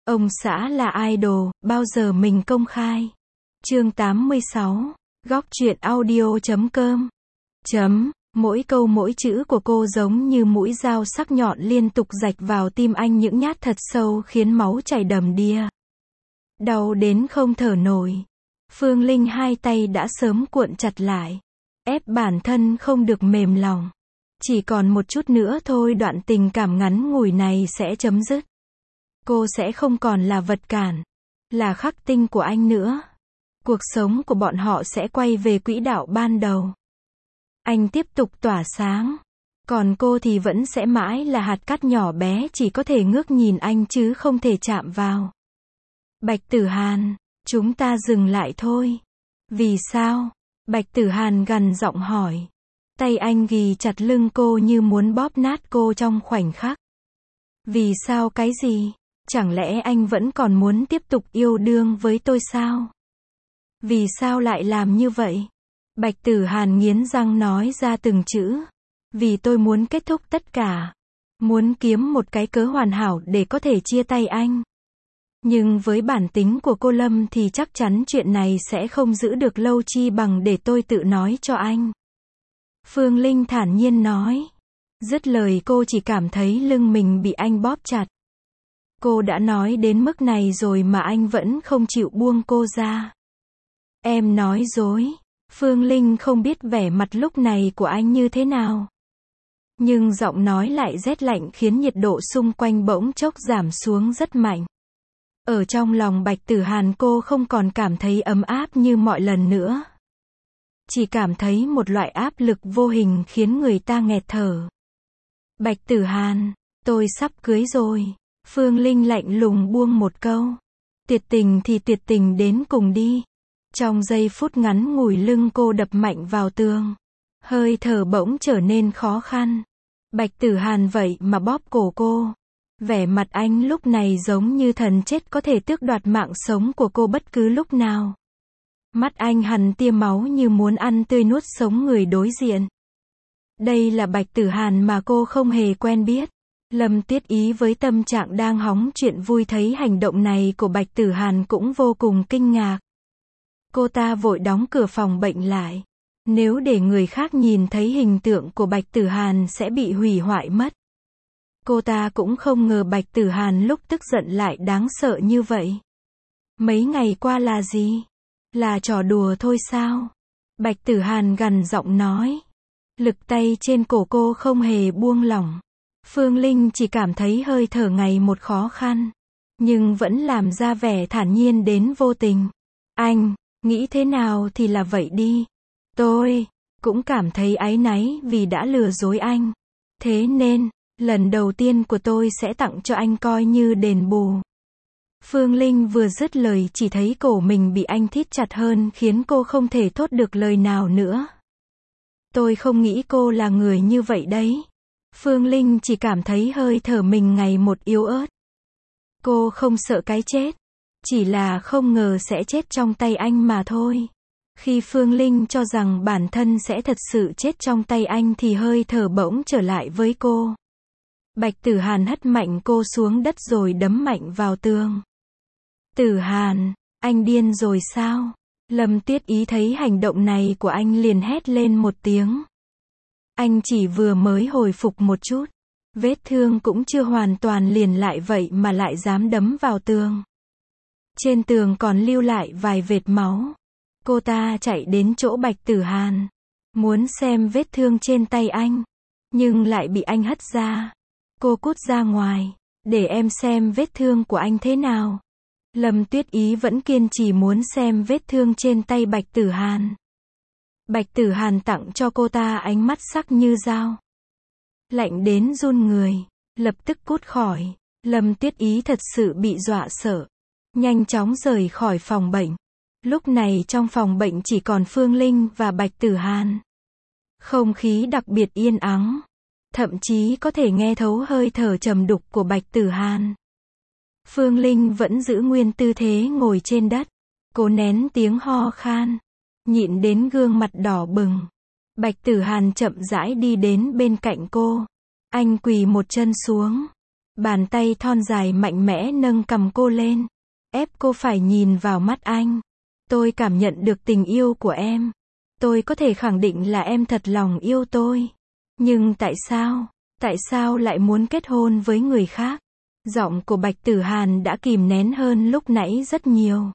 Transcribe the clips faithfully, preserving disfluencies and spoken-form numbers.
Ông xã là idol, bao giờ mình công khai. Chương tám mươi sáu. Góc truyện audio chấm com. Chấm. Mỗi câu mỗi chữ của cô giống như mũi dao sắc nhọn liên tục rạch vào tim anh những nhát thật sâu khiến máu chảy đầm đìa. Đau đến không thở nổi. Phương Linh hai tay đã sớm cuộn chặt lại. Ép bản thân không được mềm lòng. Chỉ còn một chút nữa thôi đoạn tình cảm ngắn ngủi này sẽ chấm dứt. Cô sẽ không còn là vật cản, là khắc tinh của anh nữa. Cuộc sống của bọn họ sẽ quay về quỹ đạo ban đầu. Anh tiếp tục tỏa sáng. Còn cô thì vẫn sẽ mãi là hạt cát nhỏ bé chỉ có thể ngước nhìn anh chứ không thể chạm vào. Bạch Tử Hàn, chúng ta dừng lại thôi. Vì sao? Bạch Tử Hàn gằn giọng hỏi. Tay anh ghì chặt lưng cô như muốn bóp nát cô trong khoảnh khắc. Vì sao cái gì? Chẳng lẽ anh vẫn còn muốn tiếp tục yêu đương với tôi sao? Vì sao lại làm như vậy? Bạch Tử Hàn nghiến răng nói ra từng chữ. Vì tôi muốn kết thúc tất cả. Muốn kiếm một cái cớ hoàn hảo để có thể chia tay anh. Nhưng với bản tính của cô Lâm thì chắc chắn chuyện này sẽ không giữ được lâu chi bằng để tôi tự nói cho anh. Phương Linh thản nhiên nói. Dứt lời cô chỉ cảm thấy lưng mình bị anh bóp chặt. Cô đã nói đến mức này rồi mà anh vẫn không chịu buông cô ra. Em nói dối. Phương Linh không biết vẻ mặt lúc này của anh như thế nào. Nhưng giọng nói lại rét lạnh khiến nhiệt độ xung quanh bỗng chốc giảm xuống rất mạnh. Ở trong lòng Bạch Tử Hàn cô không còn cảm thấy ấm áp như mọi lần nữa. Chỉ cảm thấy một loại áp lực vô hình khiến người ta nghẹt thở. Bạch Tử Hàn, tôi sắp cưới rồi. Phương Linh lạnh lùng buông một câu. Tuyệt tình thì tuyệt tình đến cùng đi. Trong giây phút ngắn ngủi lưng cô đập mạnh vào tường. Hơi thở bỗng trở nên khó khăn. Bạch Tử Hàn vậy mà bóp cổ cô. Vẻ mặt anh lúc này giống như thần chết có thể tước đoạt mạng sống của cô bất cứ lúc nào. Mắt anh hằn tia máu như muốn ăn tươi nuốt sống người đối diện. Đây là Bạch Tử Hàn mà cô không hề quen biết. Lâm Tuyết Ý với tâm trạng đang hóng chuyện vui thấy hành động này của Bạch Tử Hàn cũng vô cùng kinh ngạc. Cô ta vội đóng cửa phòng bệnh lại. Nếu để người khác nhìn thấy hình tượng của Bạch Tử Hàn sẽ bị hủy hoại mất. Cô ta cũng không ngờ Bạch Tử Hàn lúc tức giận lại đáng sợ như vậy. Mấy ngày qua là gì? Là trò đùa thôi sao? Bạch Tử Hàn gằn giọng nói. Lực tay trên cổ cô không hề buông lỏng. Phương Linh chỉ cảm thấy hơi thở ngày một khó khăn. Nhưng vẫn làm ra vẻ thản nhiên đến vô tình. Anh, nghĩ thế nào thì là vậy đi. Tôi cũng cảm thấy áy náy vì đã lừa dối anh. Thế nên, lần đầu tiên của tôi sẽ tặng cho anh coi như đền bù. Phương Linh vừa dứt lời chỉ thấy cổ mình bị anh thít chặt hơn khiến cô không thể thốt được lời nào nữa. Tôi không nghĩ cô là người như vậy đấy. Phương Linh chỉ cảm thấy hơi thở mình ngày một yếu ớt. Cô không sợ cái chết. Chỉ là không ngờ sẽ chết trong tay anh mà thôi. Khi Phương Linh cho rằng bản thân sẽ thật sự chết trong tay anh thì hơi thở bỗng trở lại với cô. Bạch Tử Hàn hất mạnh cô xuống đất rồi đấm mạnh vào tường. Tử Hàn, anh điên rồi sao? Lâm Tuyết Ý thấy hành động này của anh liền hét lên một tiếng. Anh chỉ vừa mới hồi phục một chút. Vết thương cũng chưa hoàn toàn liền lại vậy mà lại dám đấm vào tường. Trên tường còn lưu lại vài vệt máu. Cô ta chạy đến chỗ Bạch Tử Hàn. Muốn xem vết thương trên tay anh. Nhưng lại bị anh hất ra. Cô cút ra ngoài. Để em xem vết thương của anh thế nào. Lâm Tuyết Ý vẫn kiên trì muốn xem vết thương trên tay Bạch Tử Hàn. Bạch Tử Hàn tặng cho cô ta ánh mắt sắc như dao. Lạnh đến run người. Lập tức cút khỏi. Lâm Tuyết Ý thật sự bị dọa sợ. Nhanh chóng rời khỏi phòng bệnh. Lúc này trong phòng bệnh chỉ còn Phương Linh và Bạch Tử Hàn. Không khí đặc biệt yên ắng. Thậm chí có thể nghe thấu hơi thở trầm đục của Bạch Tử Hàn. Phương Linh vẫn giữ nguyên tư thế ngồi trên đất. Cố nén tiếng ho khan. Nhịn đến gương mặt đỏ bừng. Bạch Tử Hàn chậm rãi đi đến bên cạnh cô. Anh quỳ một chân xuống. Bàn tay thon dài mạnh mẽ nâng cằm cô lên, ép cô phải nhìn vào mắt anh. Tôi cảm nhận được tình yêu của em. Tôi có thể khẳng định là em thật lòng yêu tôi. Nhưng tại sao, tại sao lại muốn kết hôn với người khác? Giọng của Bạch Tử Hàn đã kìm nén hơn lúc nãy rất nhiều.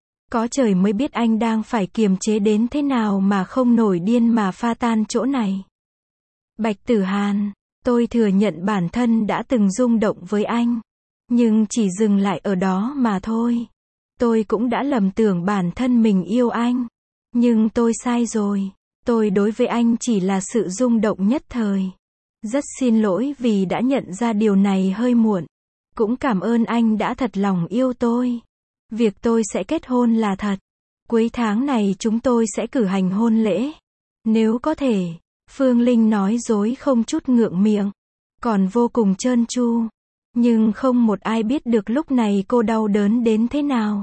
Có trời mới biết anh đang phải kiềm chế đến thế nào mà không nổi điên mà pha tan chỗ này. Bạch Tử Hàn, tôi thừa nhận bản thân đã từng rung động với anh. Nhưng chỉ dừng lại ở đó mà thôi. Tôi cũng đã lầm tưởng bản thân mình yêu anh. Nhưng tôi sai rồi. Tôi đối với anh chỉ là sự rung động nhất thời. Rất xin lỗi vì đã nhận ra điều này hơi muộn. Cũng cảm ơn anh đã thật lòng yêu tôi. Việc tôi sẽ kết hôn là thật. Cuối tháng này chúng tôi sẽ cử hành hôn lễ. Nếu có thể, Phương Linh nói dối không chút ngượng miệng. Còn vô cùng trơn tru. Nhưng không một ai biết được lúc này cô đau đớn đến thế nào.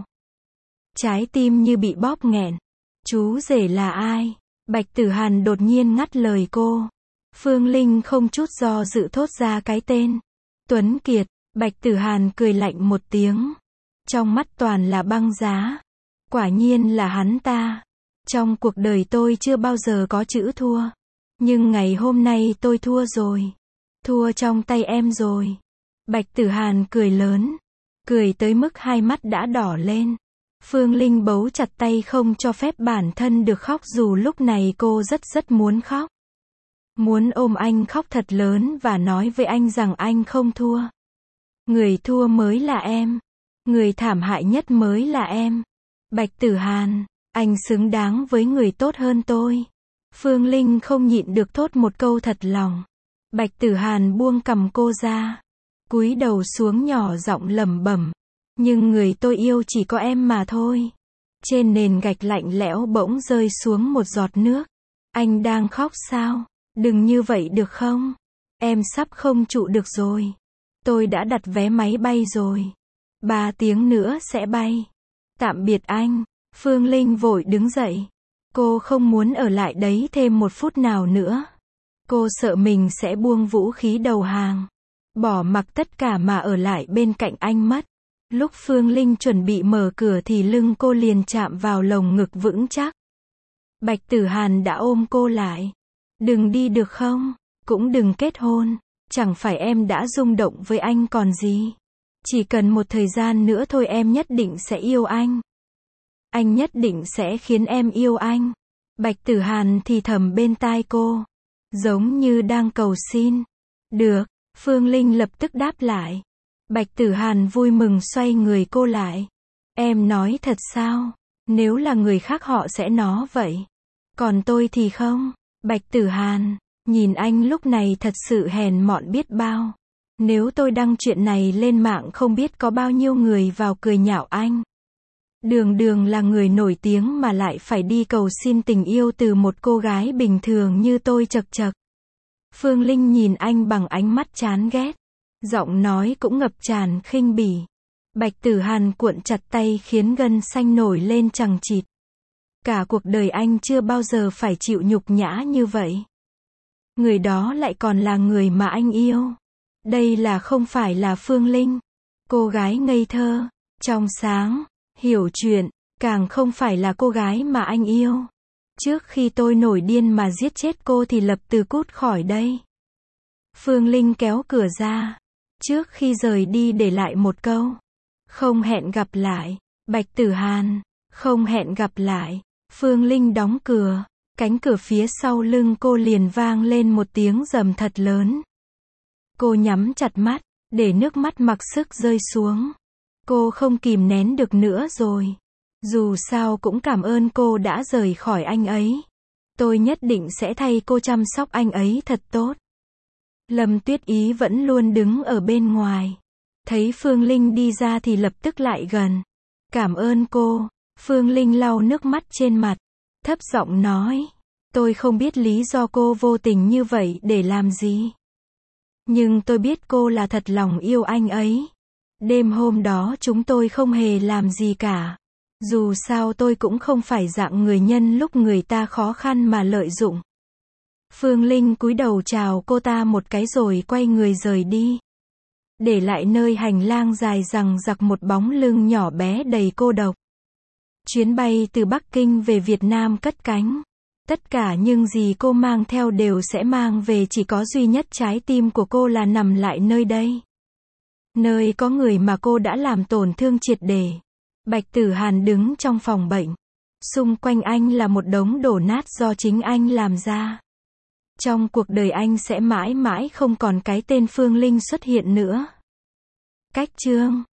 Trái tim như bị bóp nghẹn. Chú rể là ai? Bạch Tử Hàn đột nhiên ngắt lời cô. Phương Linh không chút do dự thốt ra cái tên. Tuấn Kiệt. Bạch Tử Hàn cười lạnh một tiếng. Trong mắt toàn là băng giá. Quả nhiên là hắn ta. Trong cuộc đời tôi chưa bao giờ có chữ thua. Nhưng ngày hôm nay tôi thua rồi. Thua trong tay em rồi. Bạch Tử Hàn cười lớn. Cười tới mức hai mắt đã đỏ lên. Phương Linh bấu chặt tay không cho phép bản thân được khóc dù lúc này cô rất rất muốn khóc. Muốn ôm anh khóc thật lớn và nói với anh rằng anh không thua. Người thua mới là em. Người thảm hại nhất mới là em. Bạch Tử Hàn, anh xứng đáng với người tốt hơn tôi. Phương Linh không nhịn được thốt một câu thật lòng. Bạch Tử Hàn buông cằm cô ra. Cúi đầu xuống nhỏ giọng lẩm bẩm. Nhưng người tôi yêu chỉ có em mà thôi. Trên nền gạch lạnh lẽo bỗng rơi xuống một giọt nước. Anh đang khóc sao? Đừng như vậy được không? Em sắp không trụ được rồi. Tôi đã đặt vé máy bay rồi. Ba tiếng nữa sẽ bay. Tạm biệt anh. Phương Linh vội đứng dậy. Cô không muốn ở lại đấy thêm một phút nào nữa. Cô sợ mình sẽ buông vũ khí đầu hàng. Bỏ mặc tất cả mà ở lại bên cạnh anh mất. Lúc Phương Linh chuẩn bị mở cửa thì lưng cô liền chạm vào lồng ngực vững chắc. Bạch Tử Hàn đã ôm cô lại. Đừng đi được không? Cũng đừng kết hôn. Chẳng phải em đã rung động với anh còn gì. Chỉ cần một thời gian nữa thôi em nhất định sẽ yêu anh. Anh nhất định sẽ khiến em yêu anh. Bạch Tử Hàn thì thầm bên tai cô. Giống như đang cầu xin. Được, Phương Linh lập tức đáp lại. Bạch Tử Hàn vui mừng xoay người cô lại. Em nói thật sao? Nếu là người khác họ sẽ nói vậy. Còn tôi thì không. Bạch Tử Hàn, nhìn anh lúc này thật sự hèn mọn biết bao. Nếu tôi đăng chuyện này lên mạng không biết có bao nhiêu người vào cười nhạo anh. Đường đường là người nổi tiếng mà lại phải đi cầu xin tình yêu từ một cô gái bình thường như tôi chật chật. Phương Linh nhìn anh bằng ánh mắt chán ghét. Giọng nói cũng ngập tràn khinh bỉ. Bạch Tử Hàn cuộn chặt tay khiến gân xanh nổi lên chằng chịt. Cả cuộc đời anh chưa bao giờ phải chịu nhục nhã như vậy. Người đó lại còn là người mà anh yêu. Đây là không phải là Phương Linh. Cô gái ngây thơ, trong sáng, hiểu chuyện, càng không phải là cô gái mà anh yêu. Trước khi tôi nổi điên mà giết chết cô thì lập tức cút khỏi đây. Phương Linh kéo cửa ra. Trước khi rời đi để lại một câu. Không hẹn gặp lại. Bạch Tử Hàn. Không hẹn gặp lại. Phương Linh đóng cửa. Cánh cửa phía sau lưng cô liền vang lên một tiếng rầm thật lớn. Cô nhắm chặt mắt, để nước mắt mặc sức rơi xuống. Cô không kìm nén được nữa rồi. Dù sao cũng cảm ơn cô đã rời khỏi anh ấy. Tôi nhất định sẽ thay cô chăm sóc anh ấy thật tốt. Lâm Tuyết Ý vẫn luôn đứng ở bên ngoài. Thấy Phương Linh đi ra thì lập tức lại gần. Cảm ơn cô. Phương Linh lau nước mắt trên mặt. Thấp giọng nói. Tôi không biết lý do cô vô tình như vậy để làm gì. Nhưng tôi biết cô là thật lòng yêu anh ấy. Đêm hôm đó chúng tôi không hề làm gì cả. Dù sao tôi cũng không phải dạng người nhân lúc người ta khó khăn mà lợi dụng. Phương Linh cúi đầu chào cô ta một cái rồi quay người rời đi. để lại nơi hành lang dài dằng dặc một bóng lưng nhỏ bé đầy cô độc. Chuyến bay từ Bắc Kinh về Việt Nam cất cánh. Tất cả những gì cô mang theo đều sẽ mang về, chỉ có duy nhất trái tim của cô là nằm lại nơi đây. Nơi có người mà cô đã làm tổn thương triệt để. Bạch Tử Hàn đứng trong phòng bệnh. Xung quanh anh là một đống đổ nát do chính anh làm ra. Trong cuộc đời anh sẽ mãi mãi không còn cái tên Phương Linh xuất hiện nữa. Cách chương